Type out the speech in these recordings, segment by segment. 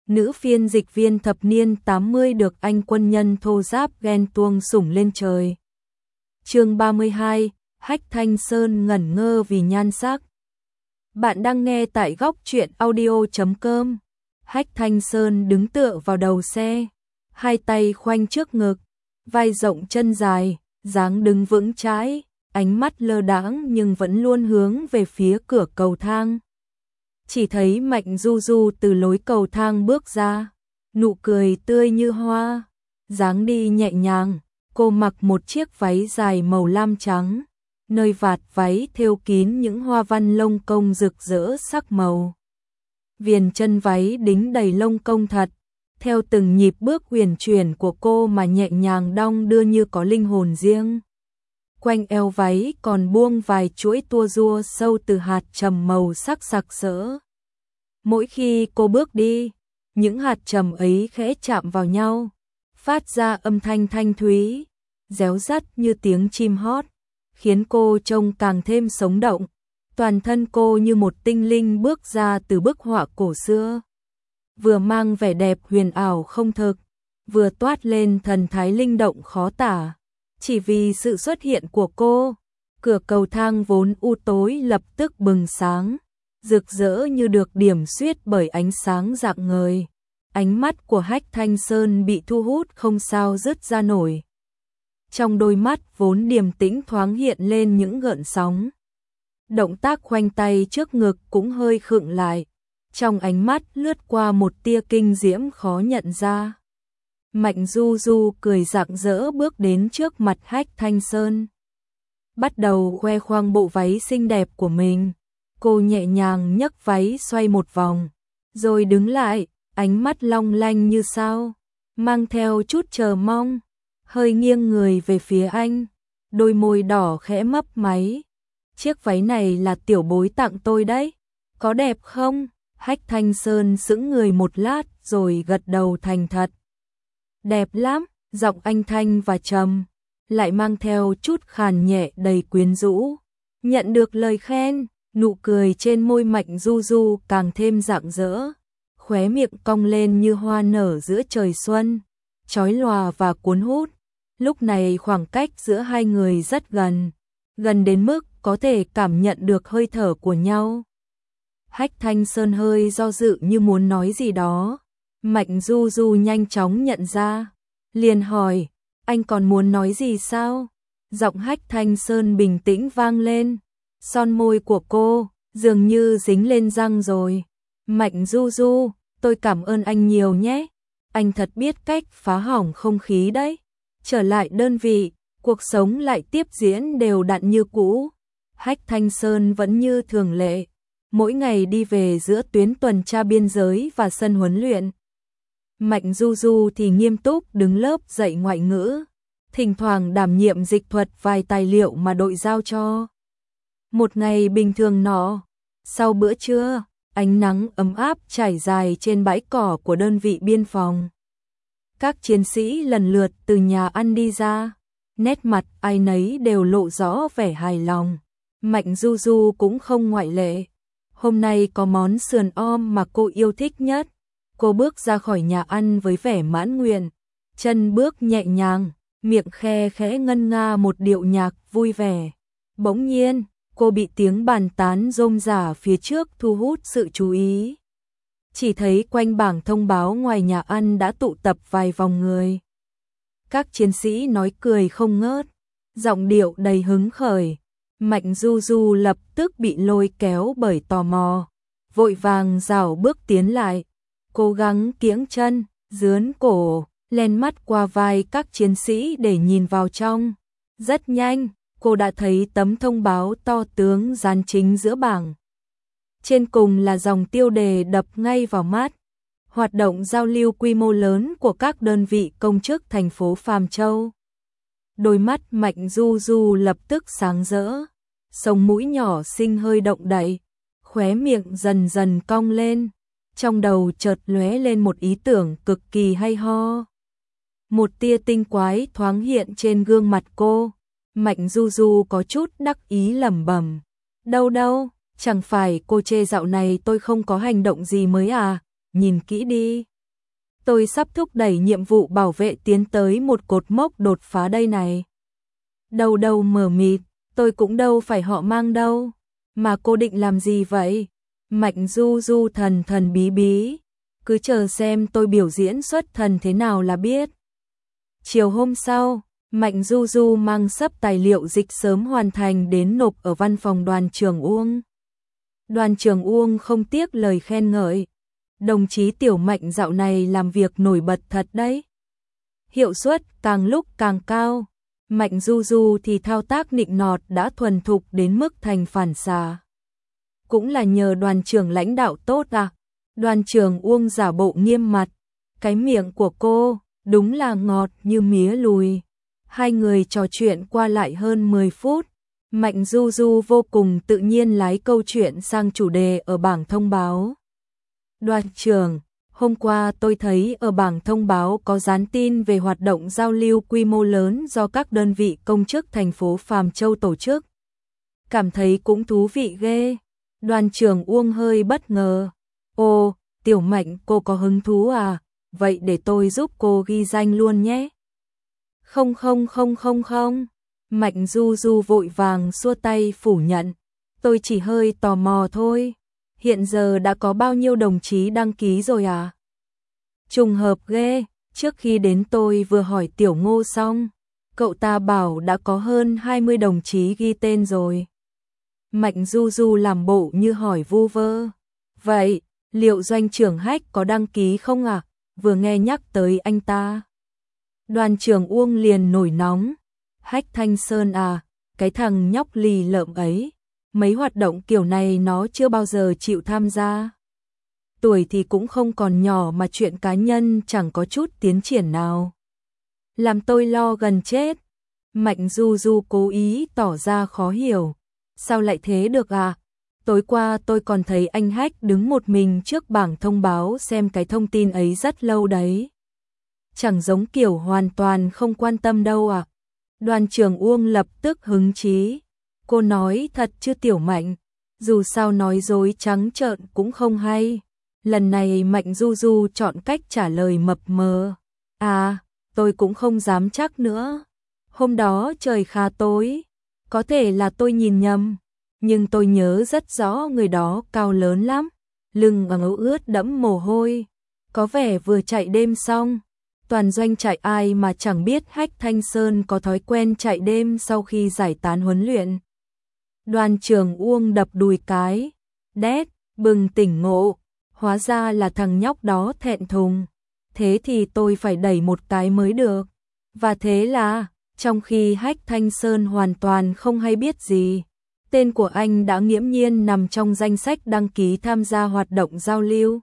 nữ phiên dịch viên thập niên 80 được anh quân nhân thô giáp ghen tuông sủng lên trời. Chương 32, Hách Thanh Sơn ngẩn ngơ vì nhan sắc. Bạn đang nghe tại góc truyện audio.com. Hách Thanh Sơn đứng tựa vào đầu xe, hai tay khoanh trước ngực, vai rộng chân dài, dáng đứng vững chãi, ánh mắt lơ đãng nhưng vẫn luôn hướng về phía cửa cầu thang. Chỉ thấy Mạnh Du Du từ lối cầu thang bước ra, nụ cười tươi như hoa, dáng đi nhẹ nhàng, cô mặc một chiếc váy dài màu lam trắng, nơi vạt váy thêu kín những hoa văn lông công rực rỡ sắc màu. Viền chân váy đính đầy lông công thật, theo từng nhịp bước huyền chuyển của cô mà nhẹ nhàng đong đưa như có linh hồn riêng. Quanh eo váy còn buông vài chuỗi tua rua sâu từ hạt trầm màu sắc sặc sỡ. Mỗi khi cô bước đi, những hạt trầm ấy khẽ chạm vào nhau, phát ra âm thanh thanh thúy, réo rắt như tiếng chim hót, khiến cô trông càng thêm sống động. Toàn thân cô như một tinh linh bước ra từ bức họa cổ xưa, vừa mang vẻ đẹp huyền ảo không thực, vừa toát lên thần thái linh động khó tả. Chỉ vì sự xuất hiện của cô, cửa cầu thang vốn u tối lập tức bừng sáng, rực rỡ như được điểm xuyết bởi ánh sáng rạng ngời. Ánh mắt của Hách Thanh Sơn bị thu hút không sao dứt ra nổi. Trong đôi mắt vốn điềm tĩnh thoáng hiện lên những gợn sóng. Động tác khoanh tay trước ngực cũng hơi khựng lại, trong ánh mắt lướt qua một tia kinh diễm khó nhận ra. Mạnh Du Du cười rạng rỡ bước đến trước mặt Hách Thanh Sơn, bắt đầu khoe khoang bộ váy xinh đẹp của mình. Cô nhẹ nhàng nhấc váy xoay một vòng, rồi đứng lại, ánh mắt long lanh như sao, mang theo chút chờ mong, hơi nghiêng người về phía anh, đôi môi đỏ khẽ mấp máy. Chiếc váy này là tiểu bối tặng tôi đấy, có đẹp không? Hách Thanh Sơn sững người một lát rồi gật đầu thành thật. Đẹp lắm, giọng anh thanh và trầm, lại mang theo chút khàn nhẹ đầy quyến rũ. Nhận được lời khen, nụ cười trên môi Mạnh Du Du càng thêm rạng rỡ, khóe miệng cong lên như hoa nở giữa trời xuân, chói lòa và cuốn hút. Lúc này khoảng cách giữa hai người rất gần, gần đến mức có thể cảm nhận được hơi thở của nhau. Hách Thanh Sơn hơi do dự như muốn nói gì đó. Mạnh Du Du nhanh chóng nhận ra, liền hỏi, anh còn muốn nói gì sao? Giọng Hách Thanh Sơn bình tĩnh vang lên, son môi của cô dường như dính lên răng rồi. Mạnh Du Du, tôi cảm ơn anh nhiều nhé, anh thật biết cách phá hỏng không khí đấy. Trở lại đơn vị, cuộc sống lại tiếp diễn đều đặn như cũ. Hách Thanh Sơn vẫn như thường lệ, mỗi ngày đi về giữa tuyến tuần tra biên giới và sân huấn luyện. Mạnh Du Du thì nghiêm túc đứng lớp dạy ngoại ngữ, thỉnh thoảng đảm nhiệm dịch thuật vài tài liệu mà đội giao cho. Một ngày bình thường nọ, sau bữa trưa, ánh nắng ấm áp trải dài trên bãi cỏ của đơn vị biên phòng. Các chiến sĩ lần lượt từ nhà ăn đi ra, nét mặt ai nấy đều lộ rõ vẻ hài lòng. Mạnh Du Du cũng không ngoại lệ. Hôm nay có món sườn om mà cô yêu thích nhất. Cô bước ra khỏi nhà ăn với vẻ mãn nguyện, chân bước nhẹ nhàng, miệng khe khẽ ngân nga một điệu nhạc vui vẻ. Bỗng nhiên, cô bị tiếng bàn tán rôm rả phía trước thu hút sự chú ý. Chỉ thấy quanh bảng thông báo ngoài nhà ăn đã tụ tập vài vòng người. Các chiến sĩ nói cười không ngớt, giọng điệu đầy hứng khởi. Mạnh Du Du lập tức bị lôi kéo bởi tò mò, vội vàng rảo bước tiến lại, cố gắng kiễng chân, dướn cổ, len mắt qua vai các chiến sĩ để nhìn vào trong. Rất nhanh, cô đã thấy tấm thông báo to tướng dán chính giữa bảng. Trên cùng là dòng tiêu đề đập ngay vào mắt. Hoạt động giao lưu quy mô lớn của các đơn vị công chức thành phố Phàm Châu. Đôi mắt Mạnh Du Du lập tức sáng rỡ, sống mũi nhỏ xinh hơi động đậy, khóe miệng dần dần cong lên, trong đầu chợt lóe lên một ý tưởng cực kỳ hay ho. Một tia tinh quái thoáng hiện trên gương mặt cô, Mạnh Du Du có chút đắc ý lẩm bẩm, đâu đâu, chẳng phải cô chê dạo này tôi không có hành động gì mới à, nhìn kỹ đi, tôi sắp thúc đẩy nhiệm vụ bảo vệ tiến tới một cột mốc đột phá đây này. Đầu đầu mờ mịt, tôi cũng đâu phải họ Mang đâu. Mà cô định làm gì vậy? Mạnh Du Du thần thần bí bí. Cứ chờ xem tôi biểu diễn xuất thần thế nào là biết. Chiều hôm sau, Mạnh Du Du mang sấp tài liệu dịch sớm hoàn thành đến nộp ở văn phòng đoàn trưởng Uông. Đoàn trưởng Uông không tiếc lời khen ngợi. Đồng chí Tiểu Mạnh dạo này làm việc nổi bật thật đấy. Hiệu suất càng lúc càng cao. Mạnh Du Du thì thao tác nịnh nọt đã thuần thục đến mức thành phản xạ. Cũng là nhờ đoàn trưởng lãnh đạo tốt à. Đoàn trưởng Uông giả bộ nghiêm mặt. Cái miệng của cô đúng là ngọt như mía lùi. Hai người trò chuyện qua lại hơn 10 phút. Mạnh Du Du vô cùng tự nhiên lái câu chuyện sang chủ đề ở bảng thông báo. Đoàn trưởng, hôm qua tôi thấy ở bảng thông báo có dán tin về hoạt động giao lưu quy mô lớn do các đơn vị công chức thành phố Phàm Châu tổ chức. Cảm thấy cũng thú vị ghê. Đoàn trưởng Uông hơi bất ngờ. Ồ, Tiểu Mạnh cô có hứng thú à? Vậy để tôi giúp cô ghi danh luôn nhé. Không. Mạnh Du Du vội vàng xua tay phủ nhận. Tôi chỉ hơi tò mò thôi. Hiện giờ đã có bao nhiêu đồng chí đăng ký rồi à? Trùng hợp ghê, trước khi đến tôi vừa hỏi Tiểu Ngô xong. Cậu ta bảo đã có hơn 20 đồng chí ghi tên rồi. Mạnh Du Du làm bộ như hỏi vu vơ. Vậy, liệu doanh trưởng Hách có đăng ký không ạ? Vừa nghe nhắc tới anh ta. Đoàn trưởng Uông liền nổi nóng. Hách Thanh Sơn à, cái thằng nhóc lì lợm ấy. Mấy hoạt động kiểu này nó chưa bao giờ chịu tham gia. Tuổi thì cũng không còn nhỏ mà chuyện cá nhân chẳng có chút tiến triển nào. Làm tôi lo gần chết. Mạnh Du Du cố ý tỏ ra khó hiểu. Sao lại thế được à? Tối qua tôi còn thấy anh Hách đứng một mình trước bảng thông báo xem cái thông tin ấy rất lâu đấy. Chẳng giống kiểu hoàn toàn không quan tâm đâu à? Đoàn trưởng Uông lập tức hứng chí. Cô nói thật chứ Tiểu Mạnh, dù sao nói dối trắng trợn cũng không hay. Lần này Mạnh Du Du chọn cách trả lời mập mờ. À, tôi cũng không dám chắc nữa. Hôm đó trời khá tối, có thể là tôi nhìn nhầm, nhưng tôi nhớ rất rõ người đó cao lớn lắm, lưng áo ướt đẫm mồ hôi, có vẻ vừa chạy đêm xong. Toàn doanh trại ai mà chẳng biết Hách Thanh Sơn có thói quen chạy đêm sau khi giải tán huấn luyện. Đoàn trưởng Uông đập đùi cái, đét, bừng tỉnh ngộ, hóa ra là thằng nhóc đó thẹn thùng. Thế thì tôi phải đẩy một cái mới được. Và thế là, trong khi Hách Thanh Sơn hoàn toàn không hay biết gì, tên của anh đã nghiễm nhiên nằm trong danh sách đăng ký tham gia hoạt động giao lưu.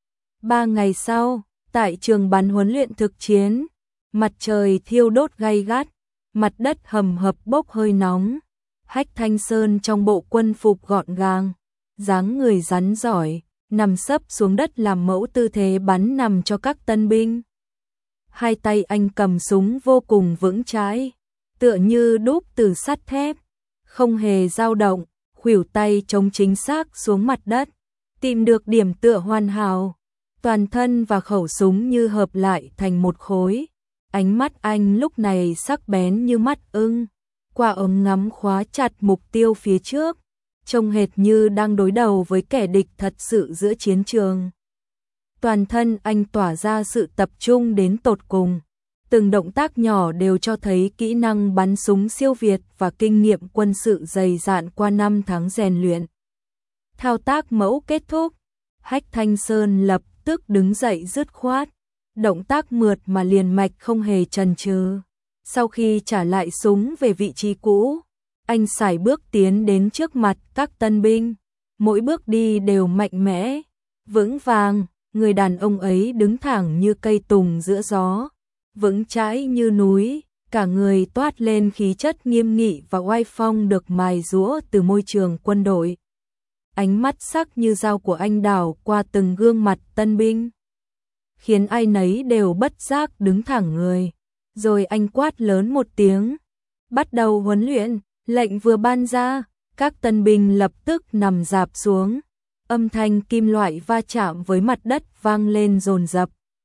3 ngày sau, tại trường bắn huấn luyện thực chiến, mặt trời thiêu đốt gay gắt, mặt đất hầm hập bốc hơi nóng. Hách Thanh Sơn trong bộ quân phục gọn gàng, dáng người rắn giỏi, nằm sấp xuống đất làm mẫu tư thế bắn nằm cho các tân binh. Hai tay anh cầm súng vô cùng vững chãi, tựa như đúc từ sắt thép, không hề dao động, khuỷu tay chống chính xác xuống mặt đất, tìm được điểm tựa hoàn hảo. Toàn thân và khẩu súng như hợp lại thành một khối. Ánh mắt anh lúc này sắc bén như mắt ưng, quả ống ngắm khóa chặt mục tiêu phía trước, trông hệt như đang đối đầu với kẻ địch thật sự giữa chiến trường. Toàn thân anh tỏa ra sự tập trung đến tột cùng, từng động tác nhỏ đều cho thấy kỹ năng bắn súng siêu việt và kinh nghiệm quân sự dày dạn qua 5 tháng rèn luyện. Thao tác mẫu kết thúc, Hách Thanh Sơn lập tức đứng dậy dứt khoát, động tác mượt mà liền mạch không hề chần chừ. Sau khi trả lại súng về vị trí cũ, anh sải bước tiến đến trước mặt các tân binh, mỗi bước đi đều mạnh mẽ, vững vàng, người đàn ông ấy đứng thẳng như cây tùng giữa gió, vững chãi như núi, cả người toát lên khí chất nghiêm nghị và oai phong được mài giũa từ môi trường quân đội. Ánh mắt sắc như dao của anh đảo qua từng gương mặt tân binh, khiến ai nấy đều bất giác đứng thẳng người. Rồi anh quát lớn một tiếng, bắt đầu huấn luyện. Lệnh vừa ban ra, các tân binh lập tức nằm rạp xuống, âm thanh kim loại va chạm với mặt đất vang lên dồn dập.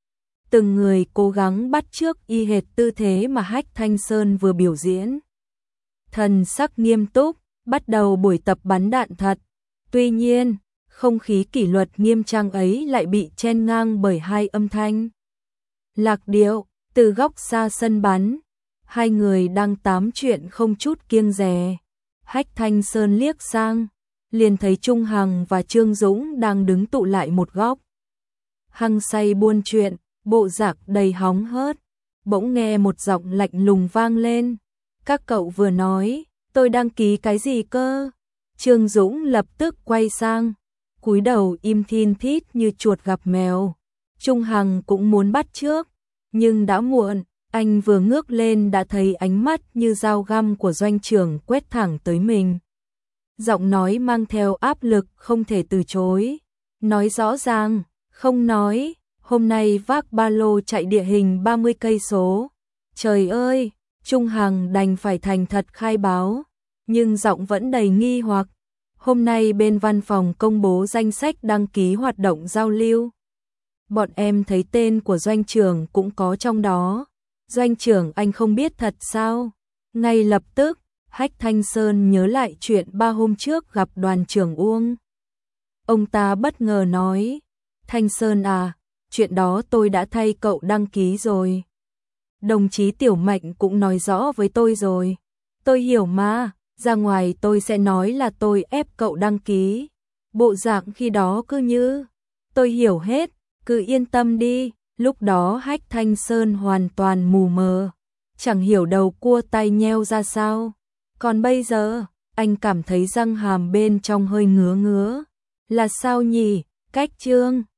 từng người cố gắng bắt chước y hệt tư thế mà Hách Thanh Sơn vừa biểu diễn. Thần sắc nghiêm túc, bắt đầu buổi tập bắn đạn thật. Tuy nhiên, không khí kỷ luật nghiêm trang ấy lại bị chen ngang bởi hai âm thanh. Lạc điệu, từ góc xa sân bắn, hai người đang tám chuyện không chút kiêng dè. Hách Thanh Sơn liếc sang, liền thấy Trung Hằng và Trương Dũng đang đứng tụ lại một góc. Hằng say buôn chuyện, bộ dạng đầy hóng hớt, bỗng nghe một giọng lạnh lùng vang lên. Các cậu vừa nói, tôi đăng ký cái gì cơ? Trương Dũng lập tức quay sang, cúi đầu im thin thít như chuột gặp mèo. Trung Hằng cũng muốn bắt chước, nhưng đã muộn, anh vừa ngước lên đã thấy ánh mắt như dao găm của doanh trưởng quét thẳng tới mình. Giọng nói mang theo áp lực không thể từ chối. Nói rõ ràng, không nói, hôm nay vác ba lô chạy địa hình 30 cây số. Trời ơi, Trung Hằng đành phải thành thật khai báo, nhưng giọng vẫn đầy nghi hoặc. Hôm nay bên văn phòng công bố danh sách đăng ký hoạt động giao lưu. Bọn em thấy tên của doanh trưởng cũng có trong đó. Doanh trưởng anh không biết thật sao? Ngay lập tức, Hách Thanh Sơn nhớ lại chuyện 3 hôm trước gặp đoàn trưởng Uông. Ông ta bất ngờ nói, Thanh Sơn à, chuyện đó tôi đã thay cậu đăng ký rồi. Đồng chí Tiểu Mạnh cũng nói rõ với tôi rồi. Tôi hiểu mà, ra ngoài tôi sẽ nói là tôi ép cậu đăng ký. Bộ dạng khi đó cứ như, tôi hiểu hết, cứ yên tâm đi. Lúc đó Hách Thanh Sơn hoàn toàn mù mờ, chẳng hiểu đầu cua tay nheo ra sao. Còn bây giờ, anh cảm thấy răng hàm bên trong hơi ngứa ngứa. Là sao nhỉ? Cách Trương